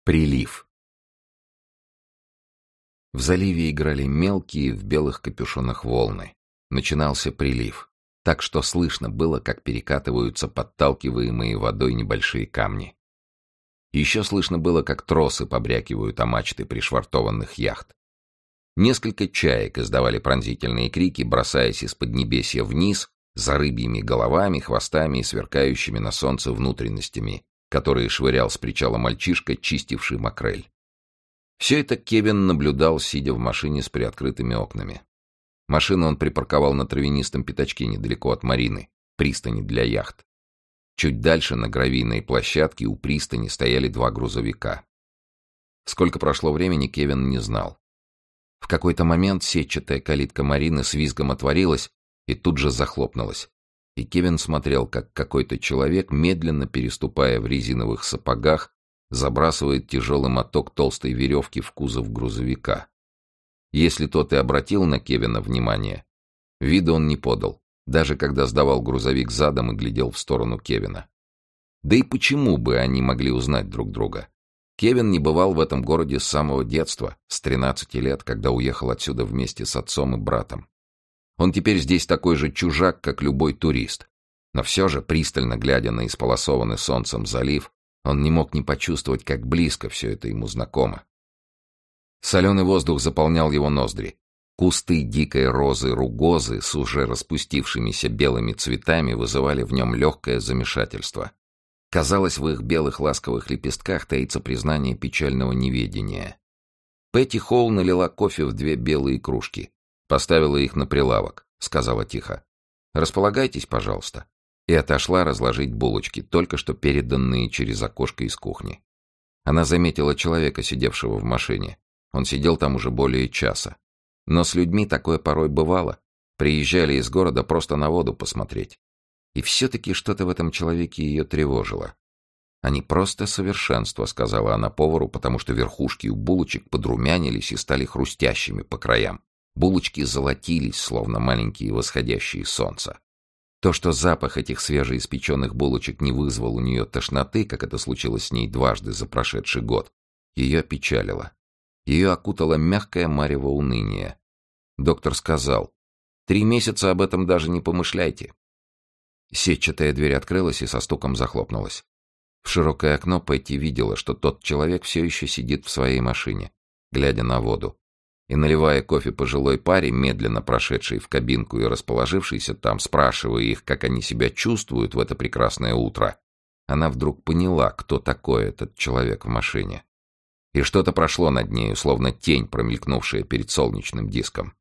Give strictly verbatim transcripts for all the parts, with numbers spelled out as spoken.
Прилив. В заливе играли мелкие в белых капюшонах волны. Начинался прилив, так что слышно было, как перекатываются подталкиваемые водой небольшие камни. Еще слышно было, как тросы побрякивают о мачты пришвартованных яхт. Несколько чаек издавали пронзительные крики, бросаясь из поднебесья вниз, за рыбьими головами, хвостами и сверкающими на солнце внутренностями, которые швырял с причала мальчишка, чистивший макрель. Все это Кевин наблюдал, сидя в машине с приоткрытыми окнами. Машину он припарковал на травянистом пятачке недалеко от марины, пристани для яхт. Чуть дальше, на гравийной площадке, у пристани стояли два грузовика. Сколько прошло времени, Кевин не знал. В какой-то момент сетчатая калитка марины с визгом отворилась и тут же захлопнулась. И Кевин смотрел, как какой-то человек, медленно переступая в резиновых сапогах, забрасывает тяжелый моток толстой веревки в кузов грузовика. Если тот и обратил на Кевина внимание, вида он не подал, даже когда сдавал грузовик задом и глядел в сторону Кевина. Да и почему бы они могли узнать друг друга? Кевин не бывал в этом городе с самого детства, с тринадцати лет, когда уехал отсюда вместе с отцом и братом. Он теперь здесь такой же чужак, как любой турист. Но все же, пристально глядя на исполосованный солнцем залив, он не мог не почувствовать, как близко все это ему знакомо. Соленый воздух заполнял его ноздри. Кусты дикой розы ругозы с уже распустившимися белыми цветами вызывали в нем легкое замешательство. Казалось, в их белых ласковых лепестках таится признание печального неведения. Петти Холл налила кофе в две белые кружки. Поставила их на прилавок, сказала тихо. «Располагайтесь, пожалуйста». И отошла разложить булочки, только что переданные через окошко из кухни. Она заметила человека, сидевшего в машине. Он сидел там уже более часа. Но с людьми такое порой бывало. Приезжали из города просто на воду посмотреть. И все-таки что-то в этом человеке ее тревожило. «Они просто совершенство», — сказала она повару, потому что верхушки у булочек подрумянились и стали хрустящими по краям. Булочки золотились, словно маленькие восходящие солнца. То, что запах этих свежеиспеченных булочек не вызвал у нее тошноты, как это случилось с ней дважды за прошедший год, ее печалило. Ее окутало мягкое марево уныния. Доктор сказал: «Три месяца об этом даже не помышляйте». Сетчатая дверь открылась и со стуком захлопнулась. В широкое окно Петти видела, что тот человек все еще сидит в своей машине, глядя на воду. И, наливая кофе пожилой паре, медленно прошедшей в кабинку и расположившейся там, спрашивая их, как они себя чувствуют в это прекрасное утро, она вдруг поняла, кто такой этот человек в машине. И что-то прошло над нею, словно тень, промелькнувшая перед солнечным диском.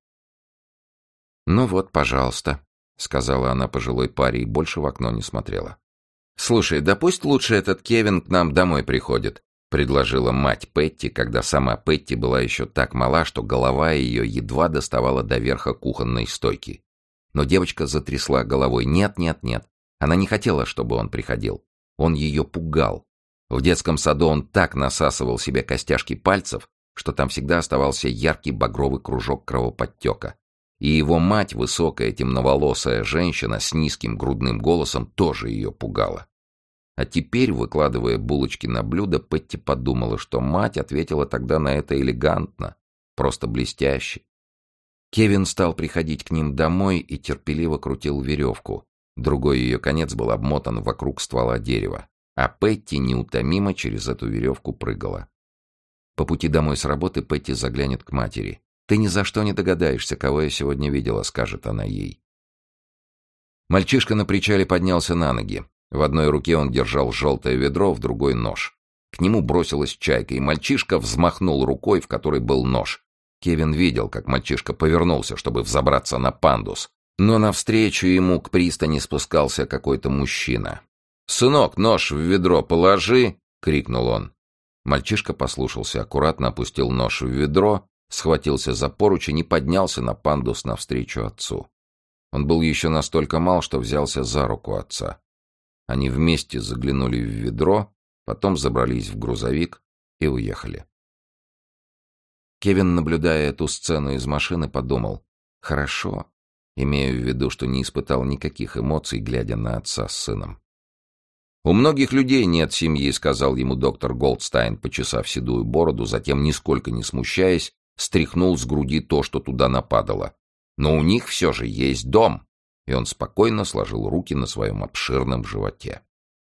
«Ну вот, пожалуйста», — сказала она пожилой паре и больше в окно не смотрела. «Слушай, да пусть лучше этот Кевин к нам домой приходит», — предложила мать Петти, когда сама Петти была еще так мала, что голова ее едва доставала до верха кухонной стойки. Но девочка затрясла головой. Нет, нет, нет. Она не хотела, чтобы он приходил. Он ее пугал. В детском саду он так насасывал себе костяшки пальцев, что там всегда оставался яркий багровый кружок кровоподтека. И его мать, высокая темноволосая женщина с низким грудным голосом, тоже ее пугала. А теперь, выкладывая булочки на блюдо, Петти подумала, что мать ответила тогда на это элегантно, просто блестяще. Кевин стал приходить к ним домой и терпеливо крутил веревку. Другой ее конец был обмотан вокруг ствола дерева, а Петти неутомимо через эту веревку прыгала. По пути домой с работы Петти заглянет к матери. «Ты ни за что не догадаешься, кого я сегодня видела», — скажет она ей. Мальчишка на причале поднялся на ноги. В одной руке он держал желтое ведро, в другой — нож. К нему бросилась чайка, и мальчишка взмахнул рукой, в которой был нож. Кевин видел, как мальчишка повернулся, чтобы взобраться на пандус. Но навстречу ему к пристани спускался какой-то мужчина. «Сынок, нож в ведро положи!» — крикнул он. Мальчишка послушался, аккуратно опустил нож в ведро, схватился за поручень и поднялся на пандус навстречу отцу. Он был еще настолько мал, что взялся за руку отца. Они вместе заглянули в ведро, потом забрались в грузовик и уехали. Кевин, наблюдая эту сцену из машины, подумал: «Хорошо», имея в виду, что не испытал никаких эмоций, глядя на отца с сыном. «У многих людей нет семьи», — сказал ему доктор Голдстайн, почесав седую бороду, затем, нисколько не смущаясь, стряхнул с груди то, что туда нападало. «Но у них все же есть дом», и он спокойно сложил руки на своем обширном животе.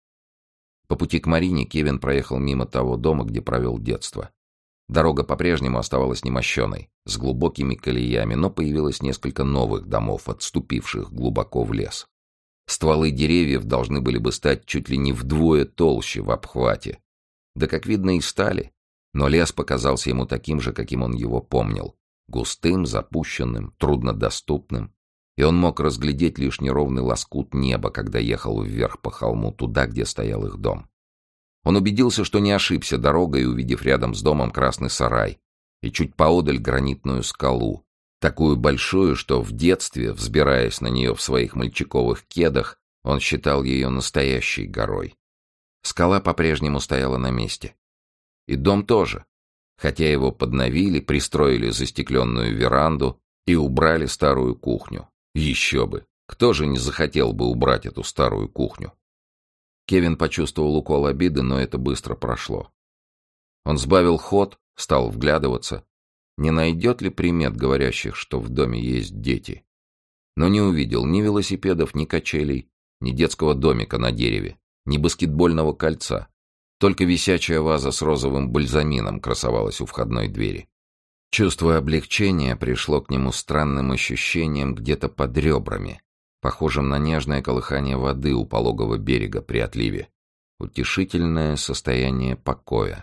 По пути к Марине Кевин проехал мимо того дома, где провел детство. Дорога по-прежнему оставалась немощеной, с глубокими колеями, но появилось несколько новых домов, отступивших глубоко в лес. Стволы деревьев должны были бы стать чуть ли не вдвое толще в обхвате. Да, как видно, и стали. Но лес показался ему таким же, каким он его помнил. Густым, запущенным, труднодоступным. И он мог разглядеть лишь неровный лоскут неба, когда ехал вверх по холму, туда, где стоял их дом. Он убедился, что не ошибся дорогой, увидев рядом с домом красный сарай и чуть поодаль гранитную скалу, такую большую, что в детстве, взбираясь на нее в своих мальчиковых кедах, он считал ее настоящей горой. Скала по-прежнему стояла на месте. И дом тоже, хотя его подновили, пристроили застекленную веранду и убрали старую кухню. Еще бы! Кто же не захотел бы убрать эту старую кухню? Кевин почувствовал укол обиды, но это быстро прошло. Он сбавил ход, стал вглядываться. Не найдет ли примет, говорящих, что в доме есть дети? Но не увидел ни велосипедов, ни качелей, ни детского домика на дереве, ни баскетбольного кольца. Только висячая ваза с розовым бальзамином красовалась у входной двери. Чувство облегчения пришло к нему странным ощущением где-то под ребрами, похожим на нежное колыхание воды у пологого берега при отливе. Утешительное состояние покоя.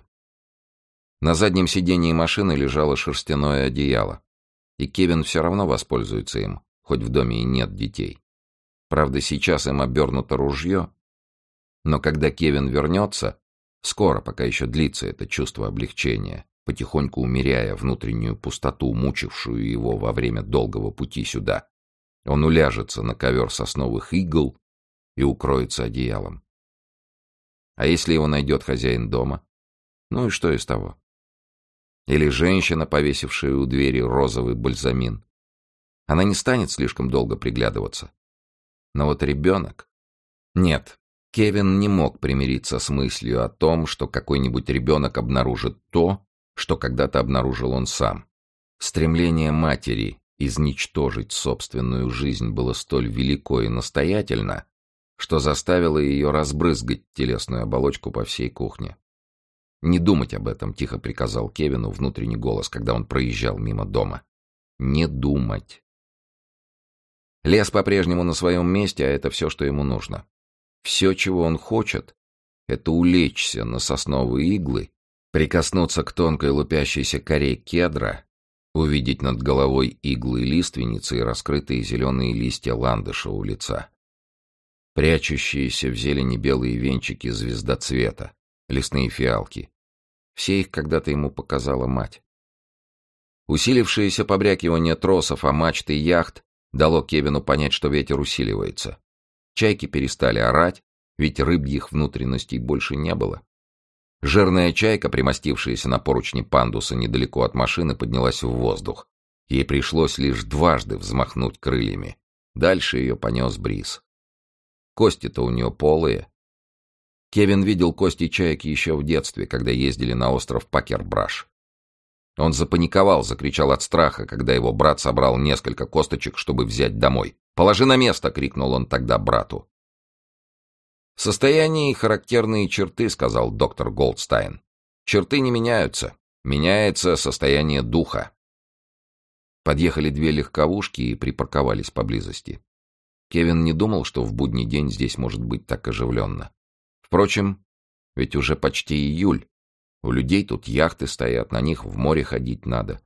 На заднем сидении машины лежало шерстяное одеяло, и Кевин все равно воспользуется им, хоть в доме и нет детей. Правда, сейчас им обернуто ружье, но когда Кевин вернется, скоро, пока еще длится это чувство облегчения, потихоньку умеряя внутреннюю пустоту, мучившую его во время долгого пути сюда, он уляжется на ковер сосновых игл и укроется одеялом. А если его найдет хозяин дома? Ну и что из того? Или женщина, повесившая у двери розовый бальзамин. Она не станет слишком долго приглядываться. Но вот ребенок... Нет, Кевин не мог примириться с мыслью о том, что какой-нибудь ребенок обнаружит то, что когда-то обнаружил он сам. Стремление матери изничтожить собственную жизнь было столь велико и настоятельно, что заставило ее разбрызгать телесную оболочку по всей кухне. «Не думать об этом», — тихо приказал Кевину внутренний голос, когда он проезжал мимо дома. «Не думать». Лес по-прежнему на своем месте, а это все, что ему нужно. Все, чего он хочет, — это улечься на сосновые иглы, прикоснуться к тонкой лупящейся коре кедра, увидеть над головой иглы лиственницы и раскрытые зеленые листья ландыша у лица. Прячущиеся в зелени белые венчики звездоцвета, лесные фиалки. Все их когда-то ему показала мать. Усилившееся побрякивание тросов о мачты яхт дало Кевину понять, что ветер усиливается. Чайки перестали орать, ведь рыбьих внутренностей больше не было. Жирная чайка, примостившаяся на поручне пандуса недалеко от машины, поднялась в воздух. Ей пришлось лишь дважды взмахнуть крыльями. Дальше ее понес бриз. Кости-то у нее полые. Кевин видел кости чаек еще в детстве, когда ездили на остров Пакербраш. Он запаниковал, закричал от страха, когда его брат собрал несколько косточек, чтобы взять домой. «Положи на место!» — крикнул он тогда брату. «Состояние и характерные черты», — сказал доктор Голдстайн. «Черты не меняются. Меняется состояние духа». Подъехали две легковушки и припарковались поблизости. Кевин не думал, что в будний день здесь может быть так оживленно. Впрочем, ведь уже почти июль. У людей тут яхты стоят, на них в море ходить надо.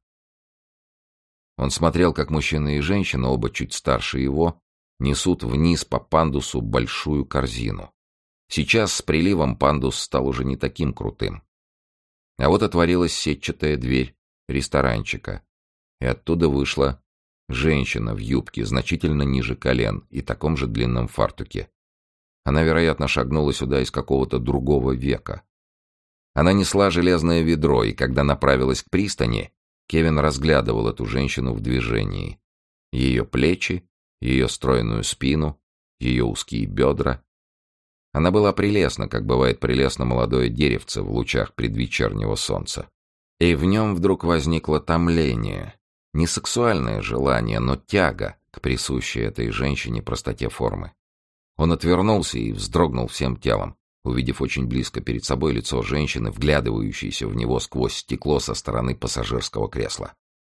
Он смотрел, как мужчина и женщина, оба чуть старше его, несут вниз по пандусу большую корзину. Сейчас с приливом пандус стал уже не таким крутым. А вот отворилась сетчатая дверь ресторанчика, и оттуда вышла женщина в юбке значительно ниже колен и таком же длинном фартуке. Она, вероятно, шагнула сюда из какого-то другого века. Она несла железное ведро, и когда направилась к пристани, Кевин разглядывал эту женщину в движении. Ее плечи, ее стройную спину, ее узкие бедра. Она была прелестна, как бывает прелестно молодое деревце в лучах предвечернего солнца. И в нем вдруг возникло томление. Не сексуальное желание, но тяга к присущей этой женщине простоте формы. Он отвернулся и вздрогнул всем телом, увидев очень близко перед собой лицо женщины, вглядывающейся в него сквозь стекло со стороны пассажирского кресла.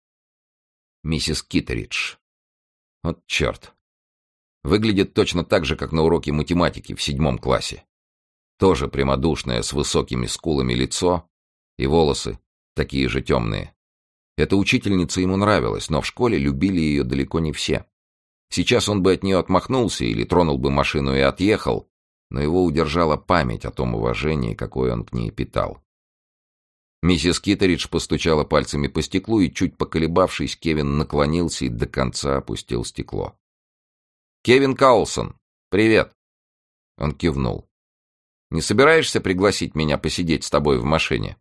Миссис Киттеридж. Вот черт. Выглядит точно так же, как на уроке математики в седьмом классе. Тоже прямодушное, с высокими скулами лицо и волосы, такие же темные. Эта учительница ему нравилась, но в школе любили ее далеко не все. Сейчас он бы от нее отмахнулся или тронул бы машину и отъехал, но его удержала память о том уважении, какое он к ней питал. Миссис Киттеридж постучала пальцами по стеклу, и, чуть поколебавшись, Кевин наклонился и до конца опустил стекло. «Кевин Каулсон, привет!» Он кивнул. «Не собираешься пригласить меня посидеть с тобой в машине?»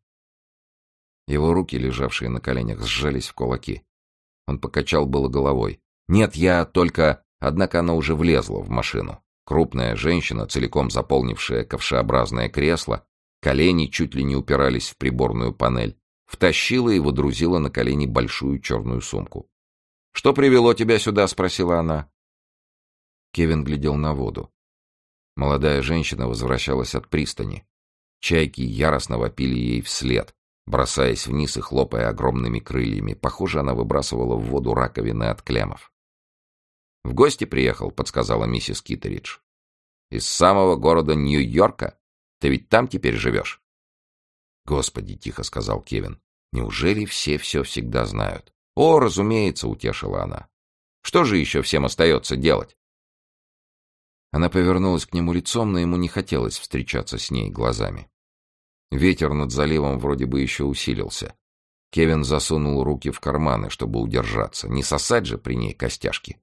Его руки, лежавшие на коленях, сжались в кулаки. Он покачал было головой. «Нет, я только...» Однако она уже влезла в машину. Крупная женщина, целиком заполнившая ковшеобразное кресло, колени чуть ли не упирались в приборную панель, втащила и водрузила на колени большую черную сумку. «Что привело тебя сюда?» — спросила она. Кевин глядел на воду. Молодая женщина возвращалась от пристани. Чайки яростно вопили ей вслед, бросаясь вниз и хлопая огромными крыльями. Похоже, она выбрасывала в воду раковины от клеммов. «В гости приехал», — подсказала миссис Киттеридж. «Из самого города Нью-Йорка? Ты ведь там теперь живешь?» «Господи», — тихо сказал Кевин, — «неужели все все всегда знают?» «О, разумеется», — утешила она. «Что же еще всем остается делать?» Она повернулась к нему лицом, но ему не хотелось встречаться с ней глазами. Ветер над заливом вроде бы еще усилился. Кевин засунул руки в карманы, чтобы удержаться. Не сосать же при ней костяшки.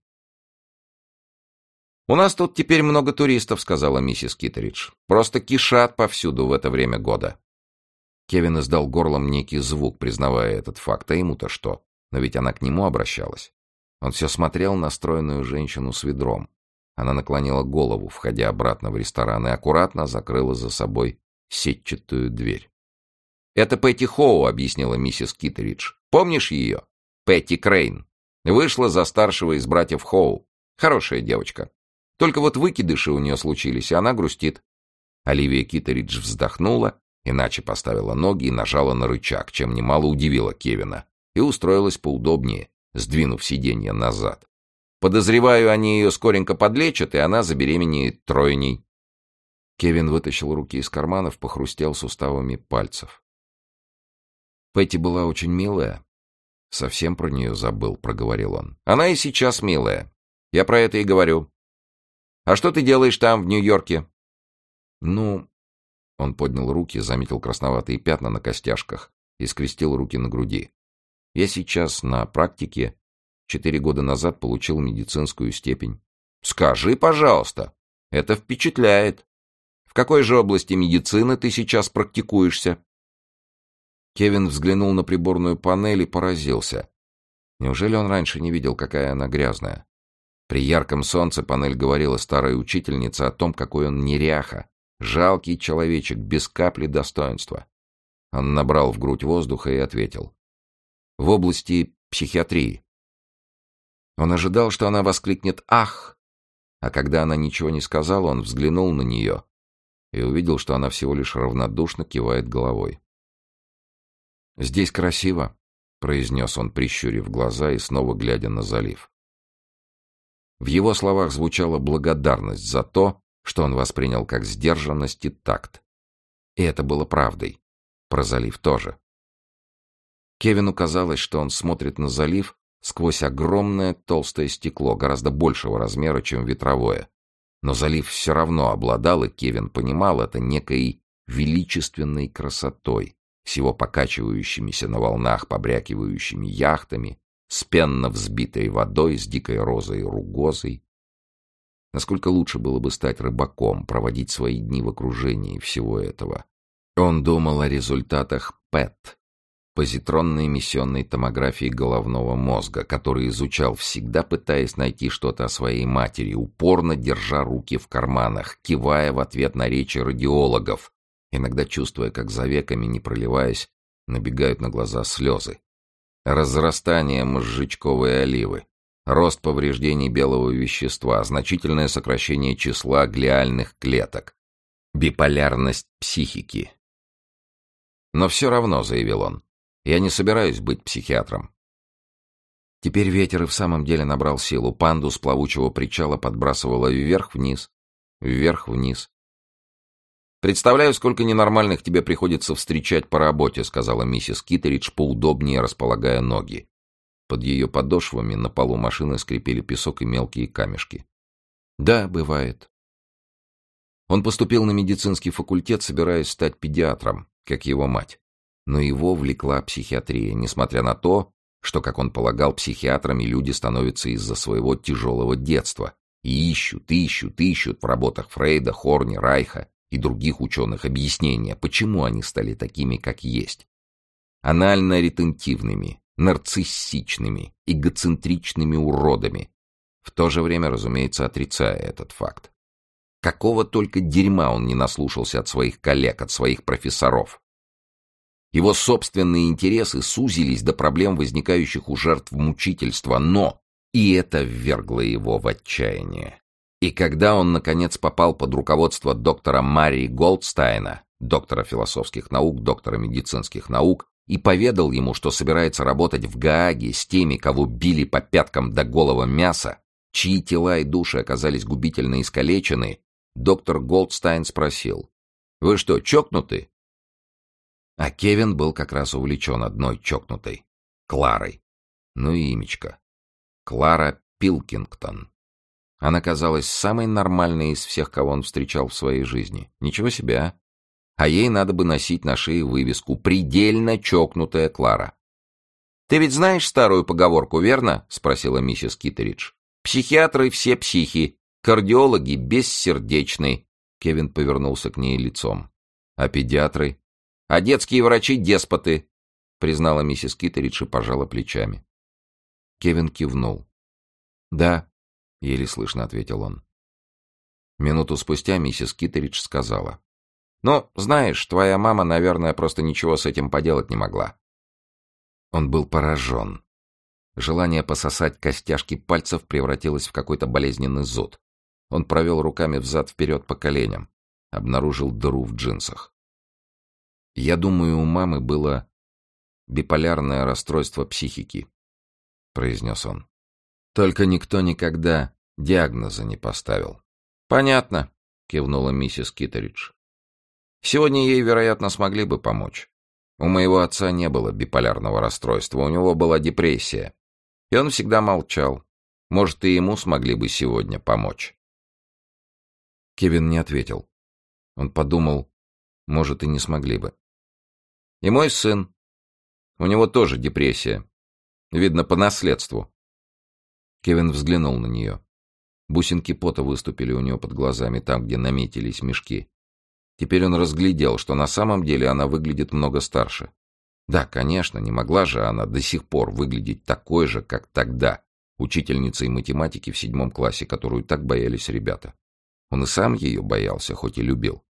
«У нас тут теперь много туристов», — сказала миссис Киттеридж. «Просто кишат повсюду в это время года». Кевин издал горлом некий звук, признавая этот факт. А ему-то что? Но ведь она к нему обращалась. Он все смотрел на стройную женщину с ведром. Она наклонила голову, входя обратно в ресторан, и аккуратно закрыла за собой сетчатую дверь. «Это Петти Хоу», — объяснила миссис Киттеридж. «Помнишь ее? Петти Крейн. Вышла за старшего из братьев Хоу. Хорошая девочка. Только вот выкидыши у нее случились, и она грустит». Оливия Киттеридж вздохнула, иначе поставила ноги и нажала на рычаг, чем немало удивила Кевина, и устроилась поудобнее, сдвинув сиденье назад. «Подозреваю, они ее скоренько подлечат, и она забеременеет тройней». Кевин вытащил руки из карманов, похрустел суставами пальцев. «Петти была очень милая. Совсем про нее забыл», — проговорил он. «Она и сейчас милая. Я про это и говорю. А что ты делаешь там, в Нью-Йорке?» «Ну...» Он поднял руки, заметил красноватые пятна на костяшках и скрестил руки на груди. «Я сейчас на практике. Четыре года назад получил медицинскую степень». «Скажи, пожалуйста, это впечатляет. В какой же области медицины ты сейчас практикуешься?» Кевин взглянул на приборную панель и поразился. Неужели он раньше не видел, какая она грязная? При ярком солнце панель говорила старой учительнице о том, какой он неряха, жалкий человечек, без капли достоинства. Он набрал в грудь воздуха и ответил. «В области психиатрии». Он ожидал, что она воскликнет «Ах!», а когда она ничего не сказала, он взглянул на нее и увидел, что она всего лишь равнодушно кивает головой. «Здесь красиво», — произнес он, прищурив глаза и снова глядя на залив. В его словах звучала благодарность за то, что он воспринял как сдержанность и такт. И это было правдой. Про залив тоже. Кевину казалось, что он смотрит на залив сквозь огромное толстое стекло, гораздо большего размера, чем ветровое. Но залив все равно обладал, и Кевин понимал это, некой величественной красотой, с его покачивающимися на волнах побрякивающими яхтами, с пенно взбитой водой, с дикой розой и ругозой. Насколько лучше было бы стать рыбаком, проводить свои дни в окружении всего этого. Он думал о результатах ПЭТ, позитронной эмиссионной томографии головного мозга, который изучал, всегда пытаясь найти что-то о своей матери, упорно держа руки в карманах, кивая в ответ на речи радиологов, иногда чувствуя, как за веками, не проливаясь, набегают на глаза слезы. Разрастание мозжечковой оливы, рост повреждений белого вещества, значительное сокращение числа глиальных клеток, биполярность психики. «Но все равно», — заявил он, — «я не собираюсь быть психиатром». Теперь ветер и в самом деле набрал силу. Панду с плавучего причала подбрасывало вверх-вниз, вверх-вниз. «Представляю, сколько ненормальных тебе приходится встречать по работе», — сказала миссис Киттеридж, поудобнее располагая ноги. Под ее подошвами на полу машины скрипели песок и мелкие камешки. «Да, бывает». Он поступил на медицинский факультет, собираясь стать педиатром, как его мать. Но его влекла психиатрия, несмотря на то, что, как он полагал, психиатрами люди становятся из-за своего тяжелого детства и ищут, ищут, ищут в работах Фрейда, Хорни, Райха и других ученых объяснения, почему они стали такими, как есть. Анально-ретентивными, нарциссичными, эгоцентричными уродами, в то же время, разумеется, отрицая этот факт. Какого только дерьма он не наслушался от своих коллег, от своих профессоров. Его собственные интересы сузились до проблем, возникающих у жертв мучительства, но и это ввергло его в отчаяние. И когда он, наконец, попал под руководство доктора Марии Голдстайна, доктора философских наук, доктора медицинских наук, и поведал ему, что собирается работать в Гааге с теми, кого били по пяткам до голого мяса, чьи тела и души оказались губительно искалечены, доктор Голдстайн спросил: «Вы что, чокнуты?» А Кевин был как раз увлечен одной чокнутой — Кларой. Ну и имечко. Клара Пилкингтон. Она казалась самой нормальной из всех, кого он встречал в своей жизни. Ничего себе, а? А ей надо бы носить на шее вывеску «Предельно чокнутая Клара». «Ты ведь знаешь старую поговорку, верно?» — спросила миссис Киттеридж. «Психиатры все психи, кардиологи бессердечны». Кевин повернулся к ней лицом. «А педиатры?» «А детские врачи деспоты», — признала миссис Киттеридж и пожала плечами. Кевин кивнул. «Да», — еле слышно ответил он. Минуту спустя миссис Киттеридж сказала: «Ну, знаешь, твоя мама, наверное, просто ничего с этим поделать не могла». Он был поражен. Желание пососать костяшки пальцев превратилось в какой-то болезненный зуд. Он провел руками взад-вперед по коленям, обнаружил дыру в джинсах. «Я думаю, у мамы было биполярное расстройство психики», — произнес он. «Только никто никогда диагноза не поставил». «Понятно», — кивнула миссис Киттеридж. «Сегодня ей, вероятно, смогли бы помочь. У моего отца не было биполярного расстройства, у него была депрессия. И он всегда молчал. Может, и ему смогли бы сегодня помочь». Кевин не ответил. Он подумал, может, и не смогли бы. «И мой сын. У него тоже депрессия. Видно, по наследству». Кевин взглянул на нее. Бусинки пота выступили у него под глазами, там, где наметились мешки. Теперь он разглядел, что на самом деле она выглядит много старше. Да, конечно, не могла же она до сих пор выглядеть такой же, как тогда, учительницей математики в седьмом классе, которую так боялись ребята. Он и сам ее боялся, хоть и любил.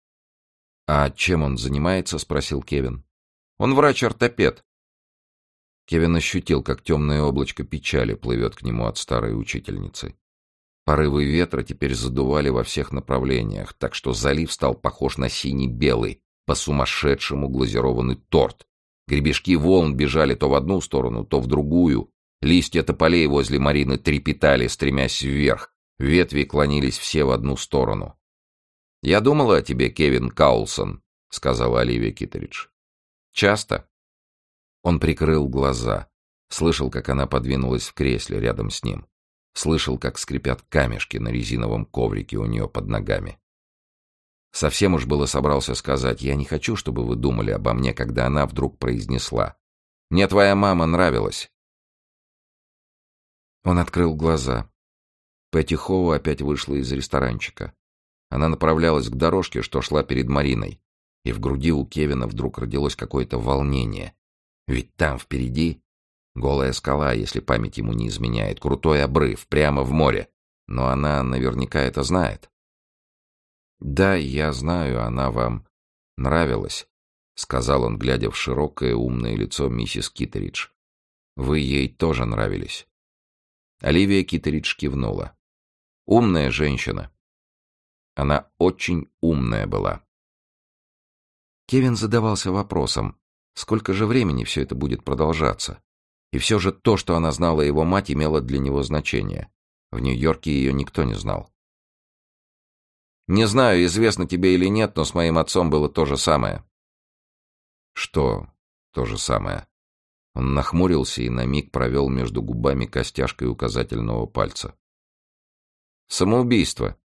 «А чем он занимается?» — спросил Кевин. «Он врач-ортопед». Кевин ощутил, как темное облачко печали плывет к нему от старой учительницы. Порывы ветра теперь задували во всех направлениях, так что залив стал похож на синий-белый, по-сумасшедшему глазированный торт. Гребешки волн бежали то в одну сторону, то в другую. Листья тополей возле Марины трепетали, стремясь вверх. Ветви клонились все в одну сторону. «Я думала о тебе, Кевин Каулсон», — сказала Оливия Киттеридж. «Часто?» Он прикрыл глаза, слышал, как она подвинулась в кресле рядом с ним. Слышал, как скрипят камешки на резиновом коврике у нее под ногами. Совсем уж было собрался сказать: «Я не хочу, чтобы вы думали обо мне», когда она вдруг произнесла: «Мне твоя мама нравилась». Он открыл глаза. Пэтти Хоу опять вышла из ресторанчика. Она направлялась к дорожке, что шла перед Мариной, и в груди у Кевина вдруг родилось какое-то волнение. Ведь там впереди голая скала, если память ему не изменяет, крутой обрыв, прямо в море. Но она наверняка это знает. «Да, я знаю, она вам нравилась», — сказал он, глядя в широкое умное лицо миссис Киттеридж. «Вы ей тоже нравились». Оливия Киттеридж кивнула. «Умная женщина». Она очень умная была. Кевин задавался вопросом, сколько же времени все это будет продолжаться. И все же то, что она знала его мать, имело для него значение. В Нью-Йорке ее никто не знал. «Не знаю, известно тебе или нет, но с моим отцом было то же самое». «Что то же самое?» Он нахмурился и на миг провел между губами костяшкой указательного пальца. «Самоубийство».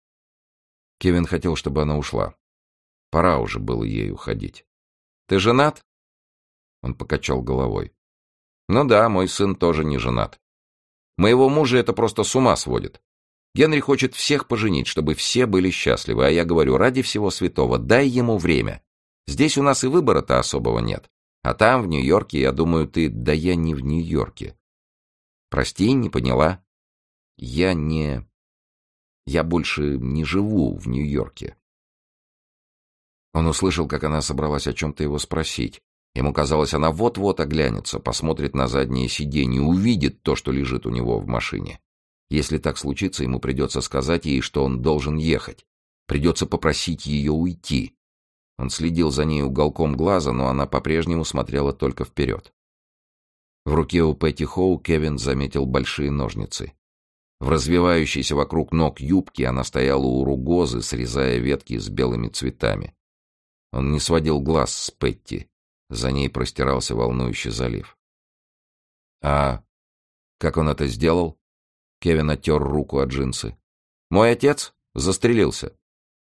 Кевин хотел, чтобы она ушла. Пора уже было ей уходить. «Ты женат?» Он покачал головой. «Ну да, мой сын тоже не женат. Моего мужа это просто с ума сводит. Генри хочет всех поженить, чтобы все были счастливы, а я говорю, ради всего святого, дай ему время. Здесь у нас и выбора-то особого нет. А там, в Нью-Йорке, я думаю, ты... Да я не в Нью-Йорке. Прости, не поняла. Я не... Я больше не живу в Нью-Йорке». Он услышал, как она собралась о чем-то его спросить. Ему казалось, она вот-вот оглянется, посмотрит на заднее сиденье, увидит то, что лежит у него в машине. Если так случится, ему придется сказать ей, что он должен ехать. Придется попросить ее уйти. Он следил за ней уголком глаза, но она по-прежнему смотрела только вперед. В руке у Пэтти Хоу Кевин заметил большие ножницы. В развивающейся вокруг ног юбке она стояла у ругозы, срезая ветки с белыми цветами. Он не сводил глаз с Пэтти. За ней простирался волнующий залив. «А как он это сделал?» Кевин оттер руку от джинсы. «Мой отец застрелился».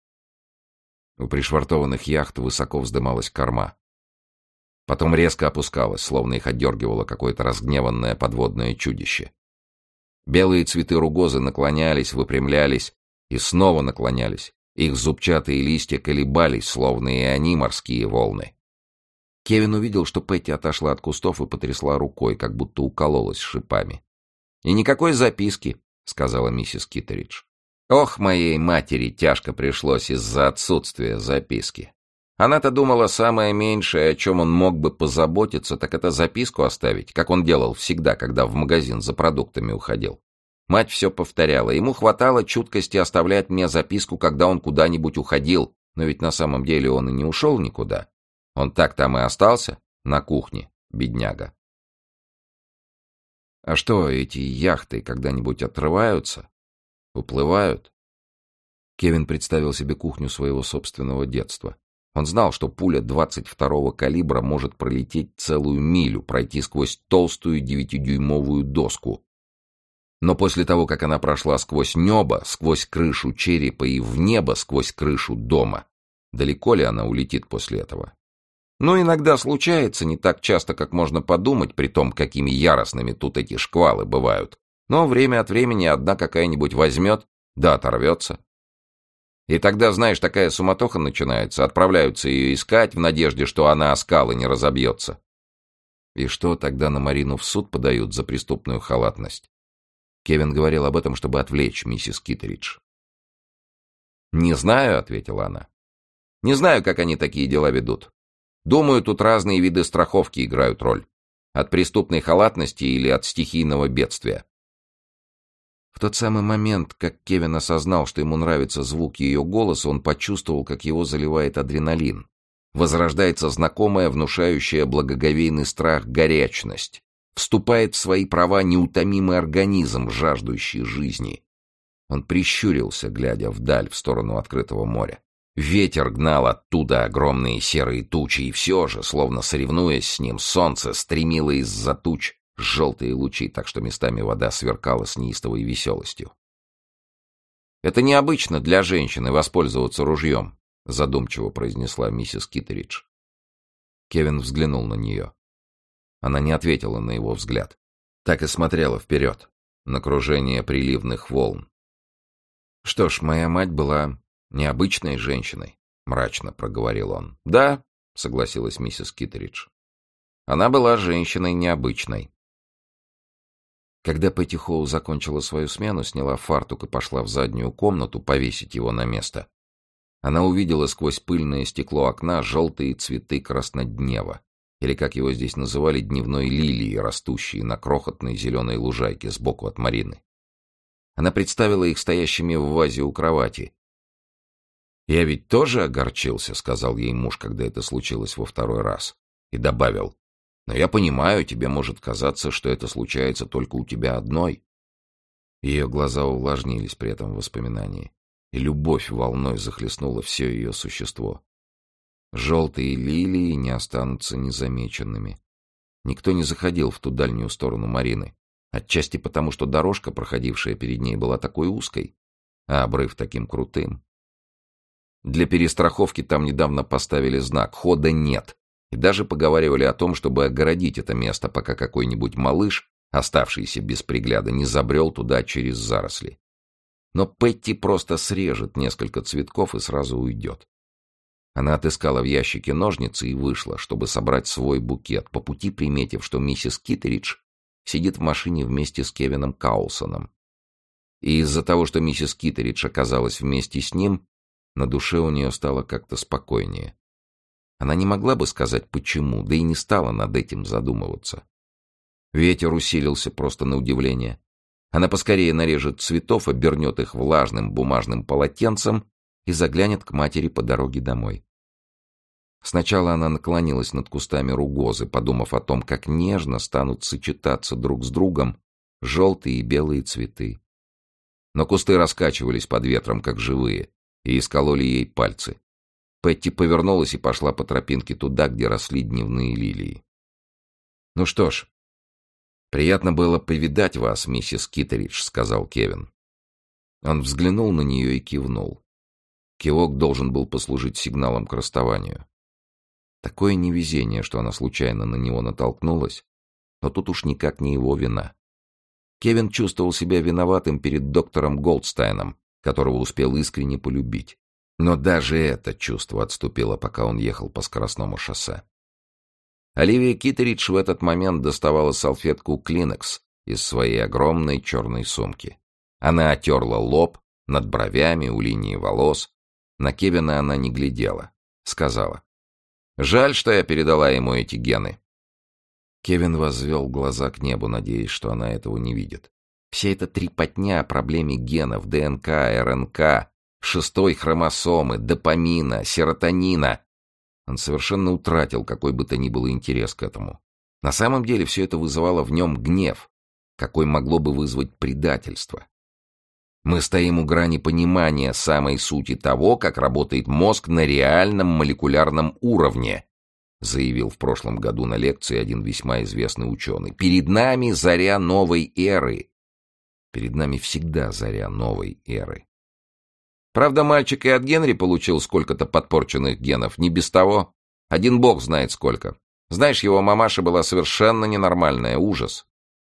У пришвартованных яхт высоко вздымалась корма. Потом резко опускалась, словно их отдергивало какое-то разгневанное подводное чудище. Белые цветы ругозы наклонялись, выпрямлялись и снова наклонялись. Их зубчатые листья колебались, словно и они морские волны. Кевин увидел, что Пэтти отошла от кустов и потрясла рукой, как будто укололась шипами. «И никакой записки», — сказала миссис Киттеридж. Ох, моей матери тяжко пришлось из-за отсутствия записки. Она-то думала, самое меньшее, о чем он мог бы позаботиться, так это записку оставить, как он делал всегда, когда в магазин за продуктами уходил. Мать все повторяла. Ему хватало чуткости оставлять мне записку, когда он куда-нибудь уходил, но ведь на самом деле он и не ушел никуда. Он так там и остался, на кухне, бедняга. А что, эти яхты когда-нибудь отрываются? Уплывают? Кевин представил себе кухню своего собственного детства. Он знал, что пуля двадцать второго калибра может пролететь целую милю, пройти сквозь толстую девятидюймовую доску. Но после того, как она прошла сквозь небо, сквозь крышу черепа и в небо, сквозь крышу дома, далеко ли она улетит после этого? Ну, иногда случается, не так часто, как можно подумать, при том, какими яростными тут эти шквалы бывают. Но время от времени одна какая-нибудь возьмет, да оторвется. И тогда, знаешь, такая суматоха начинается, отправляются ее искать в надежде, что она о скалы не разобьется. И что, тогда на Марину в суд подают за преступную халатность? Кевин говорил об этом, чтобы отвлечь миссис Киттеридж. «Не знаю», — ответила она. «Не знаю, как они такие дела ведут. Думаю, тут разные виды страховки играют роль. От преступной халатности или от стихийного бедствия». В тот самый момент, как Кевин осознал, что ему нравится звук ее голоса, он почувствовал, как его заливает адреналин. Возрождается знакомая, внушающая благоговейный страх горячность. Вступает в свои права неутомимый организм, жаждущий жизни. Он прищурился, глядя вдаль, в сторону открытого моря. Ветер гнал оттуда огромные серые тучи, и все же, словно соревнуясь с ним, солнце стремило из-за туч желтые лучи, так что местами вода сверкала с неистовой веселостью. «Это необычно для женщины воспользоваться ружьем», — задумчиво произнесла миссис Киттеридж. Кевин взглянул на нее. Она не ответила на его взгляд. Так и смотрела вперед, на кружение приливных волн. «Что ж, моя мать была необычной женщиной», — мрачно проговорил он. «Да», — согласилась миссис Киттеридж. Она была женщиной необычной. Когда Петти Хоу закончила свою смену, сняла фартук и пошла в заднюю комнату повесить его на место, она увидела сквозь пыльное стекло окна желтые цветы красноднева, или, как его здесь называли, дневной лилии, растущие на крохотной зеленой лужайке сбоку от Марины. Она представила их стоящими в вазе у кровати. «Я ведь тоже огорчился», — сказал ей муж, когда это случилось во второй раз, и добавил: «Но я понимаю, тебе может казаться, что это случается только у тебя одной». Ее глаза увлажнились при этом воспоминании, и любовь волной захлестнула все ее существо. Желтые лилии не останутся незамеченными. Никто не заходил в ту дальнюю сторону Марины, отчасти потому, что дорожка, проходившая перед ней, была такой узкой, а обрыв таким крутым. Для перестраховки там недавно поставили знак «Хода нет», и даже поговаривали о том, чтобы огородить это место, пока какой-нибудь малыш, оставшийся без пригляда, не забрел туда через заросли. Но Петти просто срежет несколько цветков и сразу уйдет. Она отыскала в ящике ножницы и вышла, чтобы собрать свой букет, по пути приметив, что миссис Киттеридж сидит в машине вместе с Кевином Каулсоном. И из-за того, что миссис Киттеридж оказалась вместе с ним, на душе у нее стало как-то спокойнее. Она не могла бы сказать почему, да и не стала над этим задумываться. Ветер усилился просто на удивление. Она поскорее нарежет цветов, обернет их влажным бумажным полотенцем и заглянет к матери по дороге домой. Сначала она наклонилась над кустами ругозы, подумав о том, как нежно станут сочетаться друг с другом желтые и белые цветы. Но кусты раскачивались под ветром, как живые, и искололи ей пальцы. Петти повернулась и пошла по тропинке туда, где росли дневные лилии. «Ну что ж, приятно было повидать вас, миссис Киттеридж», — сказал Кевин. Он взглянул на нее и кивнул. Кивок должен был послужить сигналом к расставанию. Такое невезение, что она случайно на него натолкнулась, но тут уж никак не его вина. Кевин чувствовал себя виноватым перед доктором Голдстайном, которого успел искренне полюбить. Но даже это чувство отступило, пока он ехал по скоростному шоссе. Оливия Киттеридж в этот момент доставала салфетку Клинекс из своей огромной черной сумки. Она отерла лоб, над бровями, у линии волос. На Кевина она не глядела. Сказала: «Жаль, что я передала ему эти гены». Кевин возвел глаза к небу, надеясь, что она этого не видит. Вся эта трепотня о проблеме генов, ДНК, РНК, шестой хромосомы, допамина, серотонина. Он совершенно утратил какой бы то ни было интерес к этому. На самом деле все это вызывало в нем гнев, какой могло бы вызвать предательство. Мы стоим у грани понимания самой сути того, как работает мозг на реальном молекулярном уровне, заявил в прошлом году на лекции один весьма известный ученый. Перед нами заря новой эры. Перед нами всегда заря новой эры. Правда, мальчик и от Генри получил сколько-то подпорченных генов, не без того. Один бог знает сколько. Знаешь, его мамаша была совершенно ненормальная, ужас.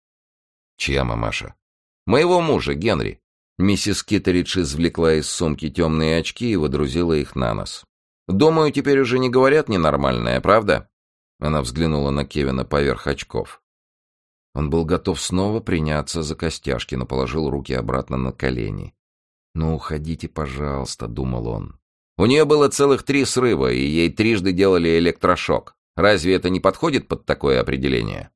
Чья мамаша? Моего мужа, Генри. Миссис Киттеридж извлекла из сумки темные очки и водрузила их на нос. Думаю, теперь уже не говорят ненормальная, правда? Она взглянула на Кевина поверх очков. Он был готов снова приняться за костяшки, но положил руки обратно на колени. «Ну, уходите, пожалуйста», — думал он. У нее было целых три срыва, и ей трижды делали электрошок. Разве это не подходит под такое определение?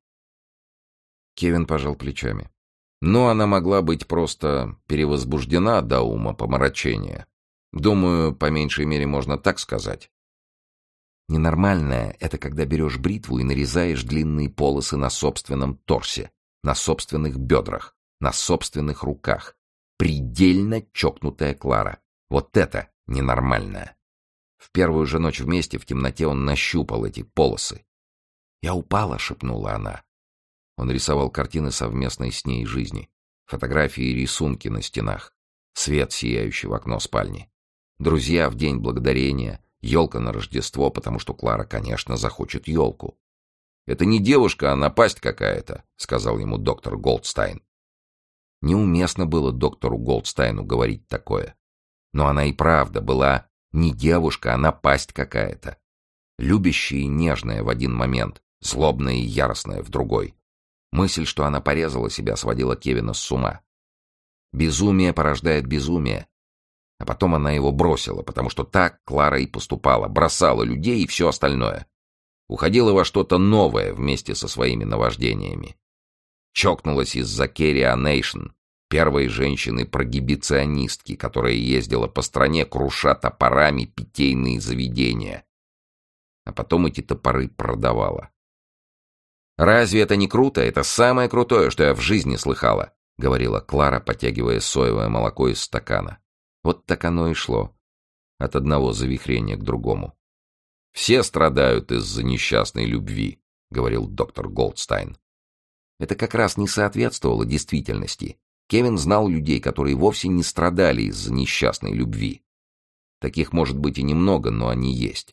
Кевин пожал плечами. Ну, она могла быть просто перевозбуждена до умопомрачения. Думаю, по меньшей мере можно так сказать. Ненормальное — это когда берешь бритву и нарезаешь длинные полосы на собственном торсе, на собственных бедрах, на собственных руках. Предельно чокнутая Клара. Вот это ненормальное. В первую же ночь вместе в темноте он нащупал эти полосы. «Я упала», — шепнула она. Он рисовал картины совместной с ней жизни. Фотографии и рисунки на стенах. Свет, сияющий в окно спальни. Друзья в День Благодарения. Елка на Рождество, потому что Клара, конечно, захочет елку. «Это не девушка, а напасть какая-то», — сказал ему доктор Голдстайн. Неуместно было доктору Голдстайну говорить такое. Но она и правда была не девушка, а напасть какая-то. Любящая и нежная в один момент, злобное и яростное в другой. Мысль, что она порезала себя, сводила Кевина с ума. Безумие порождает безумие. А потом она его бросила, потому что так Клара и поступала, бросала людей и все остальное. Уходила во что-то новое вместе со своими наваждениями. Чокнулась из-за Керри Анейшн, первой женщины-прогибиционистки, которая ездила по стране, круша топорами питейные заведения. А потом эти топоры продавала. «Разве это не круто? Это самое крутое, что я в жизни слыхала», — говорила Клара, потягивая соевое молоко из стакана. Вот так оно и шло. От одного завихрения к другому. «Все страдают из-за несчастной любви», — говорил доктор Голдстайн. Это как раз не соответствовало действительности. Кевин знал людей, которые вовсе не страдали из-за несчастной любви. Таких, может быть, и немного, но они есть.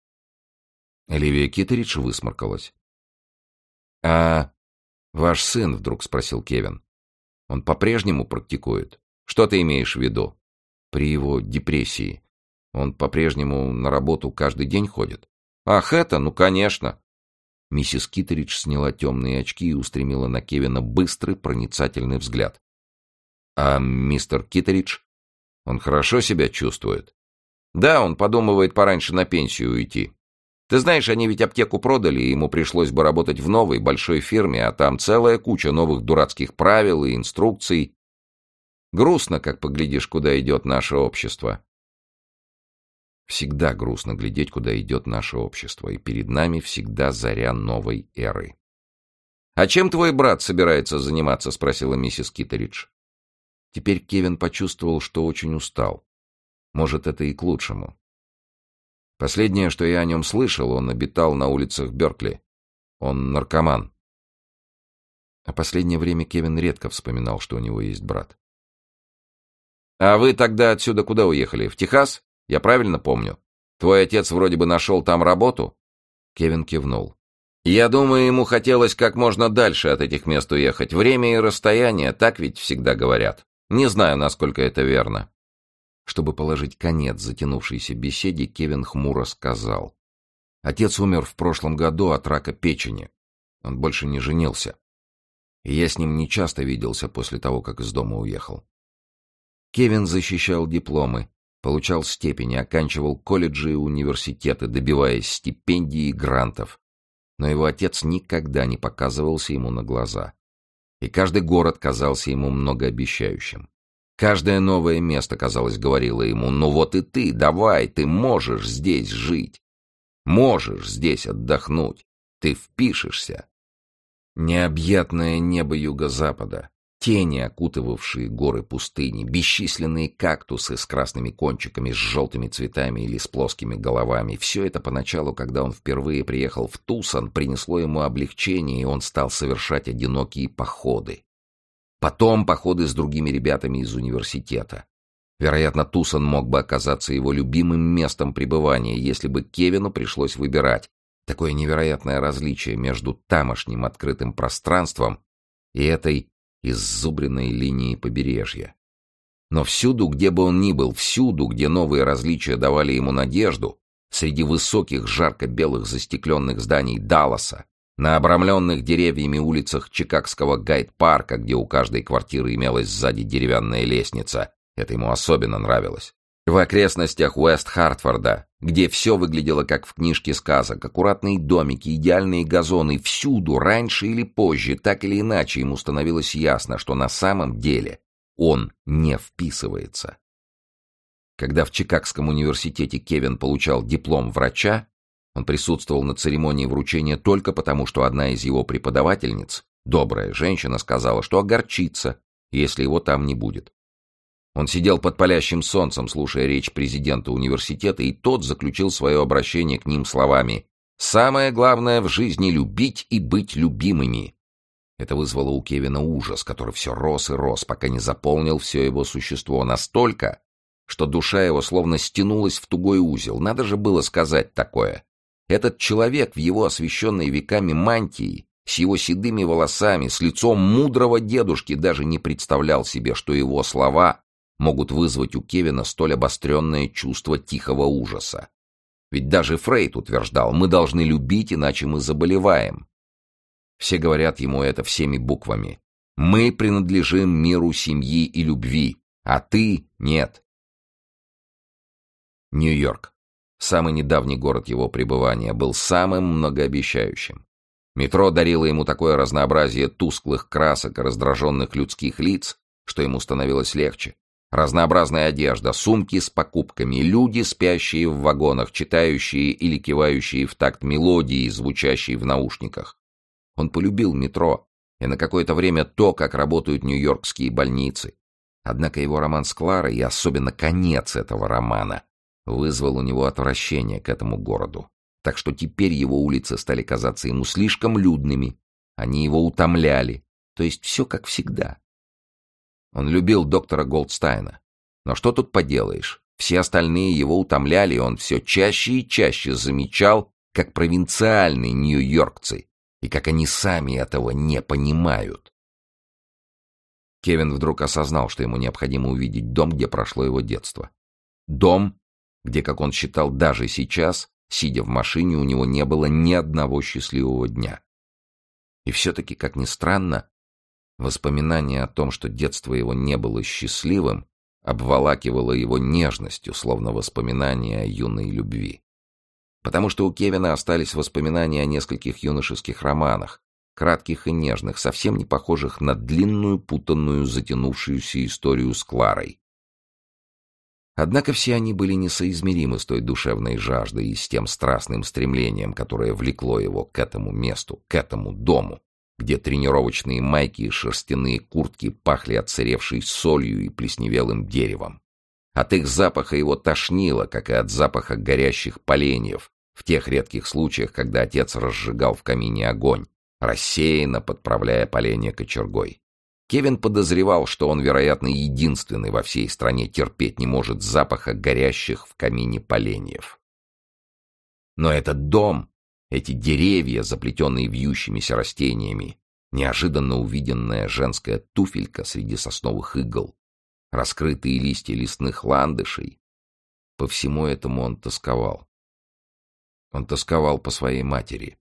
Оливия Киттеридж высморкалась. «А ваш сын?» — вдруг спросил Кевин. «Он по-прежнему практикует? Что ты имеешь в виду?» «При его депрессии. Он по-прежнему на работу каждый день ходит?» «Ах, это? Ну, конечно!» Миссис Киттеридж сняла темные очки и устремила на Кевина быстрый, проницательный взгляд. «А мистер Киттеридж? Он хорошо себя чувствует?» «Да, он подумывает пораньше на пенсию уйти. Ты знаешь, они ведь аптеку продали, и ему пришлось бы работать в новой, большой фирме, а там целая куча новых дурацких правил и инструкций. Грустно, как поглядишь, куда идет наше общество». Всегда грустно глядеть, куда идет наше общество, и перед нами всегда заря новой эры. «А чем твой брат собирается заниматься?» — спросила миссис Киттеридж. Теперь Кевин почувствовал, что очень устал. Может, это и к лучшему. Последнее, что я о нем слышал, он обитал на улицах Беркли. Он наркоман. А последнее время Кевин редко вспоминал, что у него есть брат. «А вы тогда отсюда куда уехали? В Техас? Я правильно помню? Твой отец вроде бы нашел там работу?» Кевин кивнул. «Я думаю, ему хотелось как можно дальше от этих мест уехать. Время и расстояние, так ведь всегда говорят. Не знаю, насколько это верно». Чтобы положить конец затянувшейся беседе, Кевин хмуро сказал. «Отец умер в прошлом году от рака печени. Он больше не женился. И я с ним нечасто виделся после того, как из дома уехал». Кевин защищал дипломы, получал степени, оканчивал колледжи и университеты, добиваясь стипендий и грантов. Но его отец никогда не показывался ему на глаза. И каждый город казался ему многообещающим. Каждое новое место, казалось, говорило ему: «Ну вот и ты, давай, ты можешь здесь жить. Можешь здесь отдохнуть. Ты впишешься». Необъятное небо юго-запада, тени, окутывавшие горы пустыни, бесчисленные кактусы с красными кончиками, с желтыми цветами или с плоскими головами — все это поначалу, когда он впервые приехал в Тусон, принесло ему облегчение, и он стал совершать одинокие походы. Потом походы с другими ребятами из университета. Вероятно, Тусон мог бы оказаться его любимым местом пребывания, если бы Кевину пришлось выбирать. Такое невероятное различие между тамошним открытым пространством и этой иззубренной линией побережья. Но всюду, где бы он ни был, всюду, где новые различия давали ему надежду, среди высоких жарко-белых застекленных зданий Далласа, на обрамленных деревьями улицах Чикагского Гайд-парка, где у каждой квартиры имелась сзади деревянная лестница, это ему особенно нравилось. В окрестностях Уэст-Хартфорда, где все выглядело как в книжке сказок, аккуратные домики, идеальные газоны, всюду, раньше или позже, так или иначе, ему становилось ясно, что на самом деле он не вписывается. Когда в Чикагском университете Кевин получал диплом врача, он присутствовал на церемонии вручения только потому, что одна из его преподавательниц, добрая женщина, сказала, что огорчится, если его там не будет. Он сидел под палящим солнцем, слушая речь президента университета, и тот заключил свое обращение к ним словами: «Самое главное в жизни — любить и быть любимыми». Это вызвало у Кевина ужас, который все рос и рос, пока не заполнил все его существо настолько, что душа его словно стянулась в тугой узел. Надо же было сказать такое. Этот человек в его освещенной веками мантии, с его седыми волосами, с лицом мудрого дедушки, даже не представлял себе, что его слова могут вызвать у Кевина столь обостренное чувство тихого ужаса. Ведь даже Фрейд утверждал, мы должны любить, иначе мы заболеваем. Все говорят ему это всеми буквами. Мы принадлежим миру семьи и любви, а ты — нет. Нью-Йорк, самый недавний город его пребывания, был самым многообещающим. Метро дарило ему такое разнообразие тусклых красок и раздраженных людских лиц, что ему становилось легче. Разнообразная одежда, сумки с покупками, люди, спящие в вагонах, читающие или кивающие в такт мелодии, звучащей в наушниках. Он полюбил метро и на какое-то время то, как работают нью-йоркские больницы. Однако его роман с Кларой, и особенно конец этого романа, вызвал у него отвращение к этому городу. Так что теперь его улицы стали казаться ему слишком людными, они его утомляли, то есть все как всегда. Он любил доктора Голдстайна. Но что тут поделаешь? Все остальные его утомляли, и он все чаще и чаще замечал, как провинциальные нью-йоркцы, и как они сами этого не понимают. Кевин вдруг осознал, что ему необходимо увидеть дом, где прошло его детство. Дом, где, как он считал даже сейчас, сидя в машине, у него не было ни одного счастливого дня. И все-таки, как ни странно, воспоминание о том, что детство его не было счастливым, обволакивало его нежностью, словно воспоминание о юной любви. Потому что у Кевина остались воспоминания о нескольких юношеских романах, кратких и нежных, совсем не похожих на длинную, путанную, затянувшуюся историю с Кларой. Однако все они были несоизмеримы с той душевной жаждой и с тем страстным стремлением, которое влекло его к этому месту, к этому дому, где тренировочные майки и шерстяные куртки пахли отсыревшей солью и плесневелым деревом. От их запаха его тошнило, как и от запаха горящих поленьев, в тех редких случаях, когда отец разжигал в камине огонь, рассеянно подправляя поленья кочергой. Кевин подозревал, что он, вероятно, единственный во всей стране терпеть не может запаха горящих в камине поленьев. Но этот дом, эти деревья, заплетенные вьющимися растениями, неожиданно увиденная женская туфелька среди сосновых игл, раскрытые листья лесных ландышей — по всему этому он тосковал. Он тосковал по своей матери.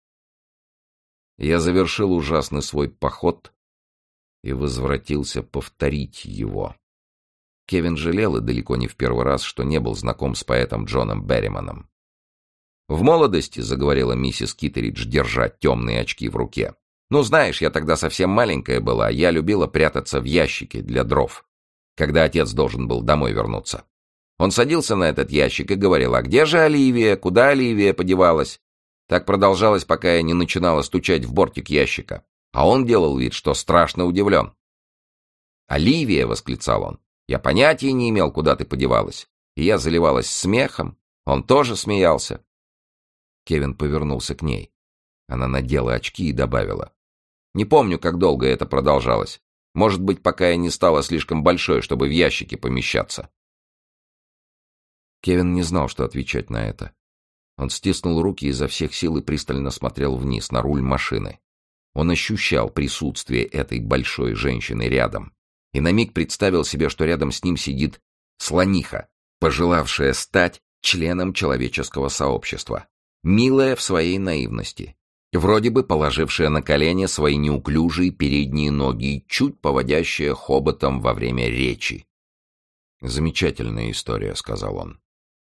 Я завершил ужасный свой поход и возвратился повторить его. Кевин жалел, и далеко не в первый раз, что не был знаком с поэтом Джоном Берриманом. «В молодости», — заговорила миссис Киттеридж, держа темные очки в руке. «Ну, знаешь, я тогда совсем маленькая была, я любила прятаться в ящике для дров, когда отец должен был домой вернуться. Он садился на этот ящик и говорил: а где же Оливия, куда Оливия подевалась? Так продолжалось, пока я не начинала стучать в бортик ящика. А он делал вид, что страшно удивлен. «Оливия!» — восклицал он. «Я понятия не имел, куда ты подевалась». И я заливалась смехом. Он тоже смеялся. Кевин повернулся к ней. Она надела очки и добавила: «Не помню, как долго это продолжалось. Может быть, пока я не стала слишком большой, чтобы в ящике помещаться». Кевин не знал, что отвечать на это. Он стиснул руки изо всех сил и пристально смотрел вниз, на руль машины. Он ощущал присутствие этой большой женщины рядом. И на миг представил себе, что рядом с ним сидит слониха, пожелавшая стать членом человеческого сообщества. Милая в своей наивности. Вроде бы положившая на колени свои неуклюжие передние ноги и чуть поводящая хоботом во время речи. «Замечательная история», — сказал он.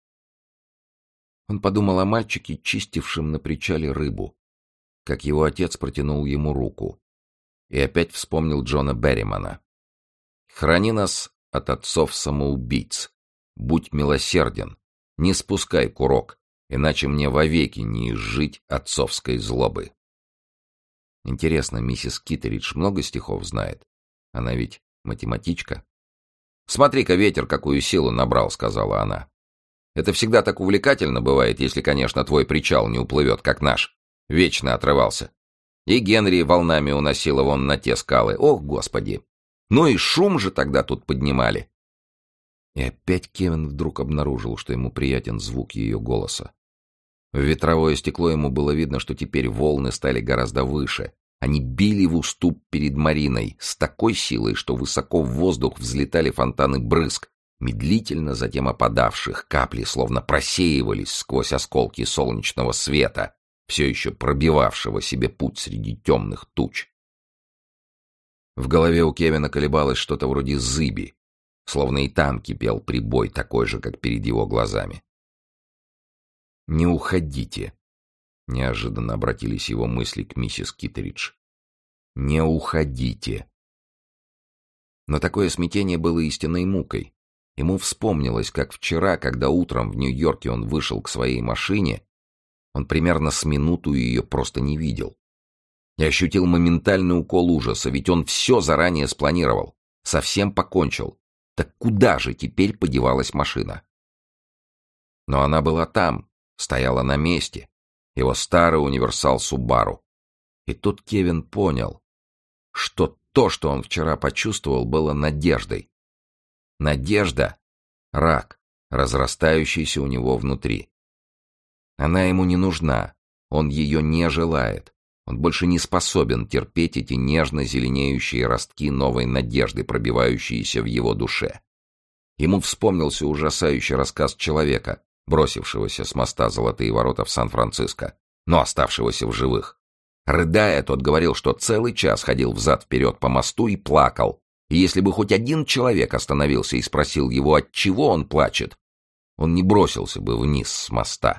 Он подумал о мальчике, чистившем на причале рыбу, как его отец протянул ему руку, и опять вспомнил Джона Берримана. «Храни нас от отцов-самоубийц. Будь милосерден, не спускай курок, иначе мне вовеки не изжить отцовской злобы». Интересно, миссис Киттеридж много стихов знает? Она ведь математичка. «Смотри-ка, ветер какую силу набрал», — сказала она. «Это всегда так увлекательно бывает, если, конечно, твой причал не уплывет, как наш. Вечно отрывался. И Генри волнами уносило вон на те скалы. Ох, господи! Ну и шум же тогда тут поднимали». И опять Кевин вдруг обнаружил, что ему приятен звук ее голоса. В ветровое стекло ему было видно, что теперь волны стали гораздо выше. Они били в уступ перед Мариной с такой силой, что высоко в воздух взлетали фонтаны брызг, Медлительно затем опадавших капли словно просеивались сквозь осколки солнечного света, все еще пробивавшего себе путь среди темных туч. В голове у Кевина колебалось что-то вроде зыби, словно и там кипел прибой, такой же, как перед его глазами. «Не уходите», — неожиданно обратились его мысли к миссис Киттеридж. «Не уходите». Но такое смятение было истинной мукой. Ему вспомнилось, как вчера, когда утром в Нью-Йорке он вышел к своей машине, он примерно с минуту ее просто не видел. И ощутил моментальный укол ужаса, ведь он все заранее спланировал, совсем покончил. Так куда же теперь подевалась машина? Но она была там, стояла на месте, его старый универсал Субару. И тут Кевин понял, что то, что он вчера почувствовал, было надеждой. Надежда — рак, разрастающийся у него внутри. Она ему не нужна, он ее не желает. Он больше не способен терпеть эти нежно зеленеющие ростки новой надежды, пробивающиеся в его душе. Ему вспомнился ужасающий рассказ человека, бросившегося с моста Золотые ворота в Сан-Франциско, но оставшегося в живых. Рыдая, тот говорил, что целый час ходил взад-вперед по мосту и плакал, и если бы хоть один человек остановился и спросил его, от чего он плачет, он не бросился бы вниз с моста.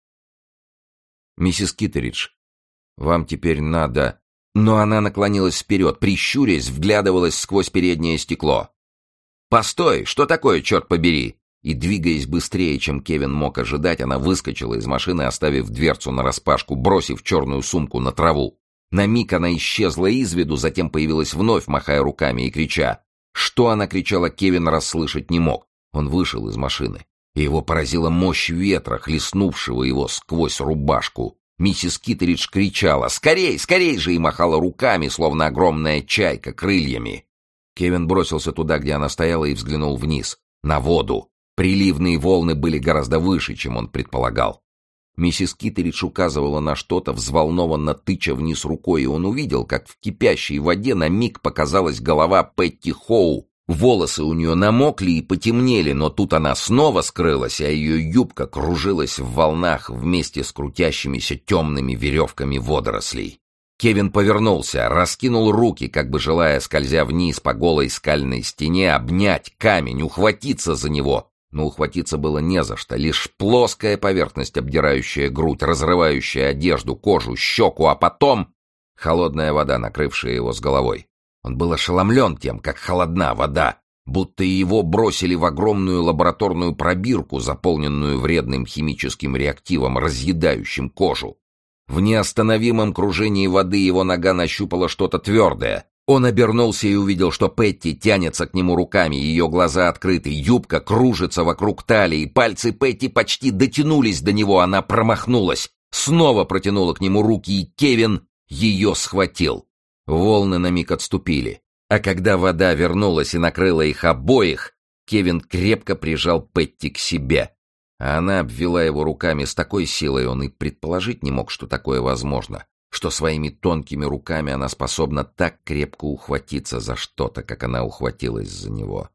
«Миссис Киттеридж, вам теперь надо...» Но она наклонилась вперед, прищурясь, вглядывалась сквозь переднее стекло. «Постой! Что такое, черт побери?» И, двигаясь быстрее, чем Кевин мог ожидать, она выскочила из машины, оставив дверцу нараспашку, бросив черную сумку на траву. На миг она исчезла из виду, затем появилась вновь, махая руками и крича. Что она кричала, Кевин расслышать не мог. Он вышел из машины, и его поразила мощь ветра, хлестнувшего его сквозь рубашку. Миссис Киттеридж кричала «Скорей, скорей же!» и махала руками, словно огромная чайка, крыльями. Кевин бросился туда, где она стояла, и взглянул вниз, на воду. Приливные волны были гораздо выше, чем он предполагал. Миссис Киттеридж указывала на что-то, взволнованно тыча вниз рукой, и он увидел, как в кипящей воде на миг показалась голова Петти Хоу. Волосы у нее намокли и потемнели, но тут она снова скрылась, а ее юбка кружилась в волнах вместе с крутящимися темными веревками водорослей. Кевин повернулся, раскинул руки, как бы желая, скользя вниз по голой скальной стене, обнять камень, ухватиться за него. Но ухватиться было не за что, лишь плоская поверхность, обдирающая грудь, разрывающая одежду, кожу, щеку, а потом холодная вода, накрывшая его с головой. Он был ошеломлен тем, как холодна вода, будто его бросили в огромную лабораторную пробирку, заполненную вредным химическим реактивом, разъедающим кожу. В неостановимом кружении воды его нога нащупала что-то твердое. Он обернулся и увидел, что Петти тянется к нему руками, ее глаза открыты, юбка кружится вокруг талии, пальцы Петти почти дотянулись до него, она промахнулась, снова протянула к нему руки, и Кевин ее схватил. Волны на миг отступили, а когда вода вернулась и накрыла их обоих, Кевин крепко прижал Петти к себе. А она обвела его руками с такой силой, он и предположить не мог, что такое возможно, что своими тонкими руками она способна так крепко ухватиться за что-то, как она ухватилась за него.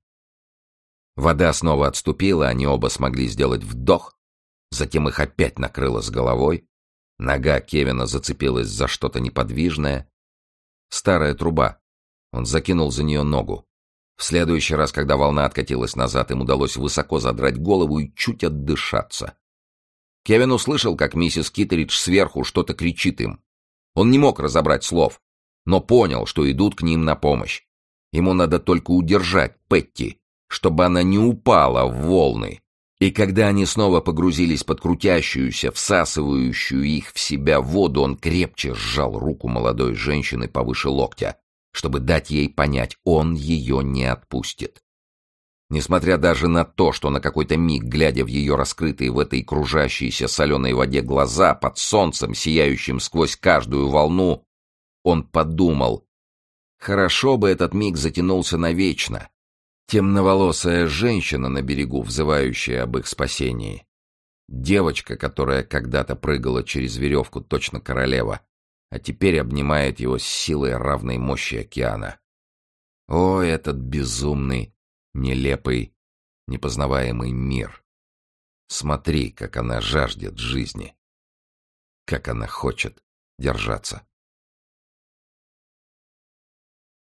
Вода снова отступила, они оба смогли сделать вдох, затем их опять накрыло с головой. Нога Кевина зацепилась за что-то неподвижное. Старая труба. Он закинул за нее ногу. В следующий раз, когда волна откатилась назад, им удалось высоко задрать голову и чуть отдышаться. Кевин услышал, как миссис Киттеридж сверху что-то кричит им. Он не мог разобрать слов, но понял, что идут к ним на помощь. Ему надо только удержать Петти, чтобы она не упала в волны. И когда они снова погрузились под крутящуюся, всасывающую их в себя воду, он крепче сжал руку молодой женщины повыше локтя, чтобы дать ей понять, он ее не отпустит. Несмотря даже на то, что на какой-то миг, глядя в ее раскрытые в этой кружащейся соленой воде глаза под солнцем, сияющим сквозь каждую волну, он подумал, хорошо бы этот миг затянулся навечно. Темноволосая женщина на берегу, взывающая об их спасении. Девочка, которая когда-то прыгала через веревку, точно королева, а теперь обнимает его с силой, равной мощи океана. О, этот безумный, нелепый непознаваемый мир. Смотри, как она жаждет жизни, как она хочет держаться.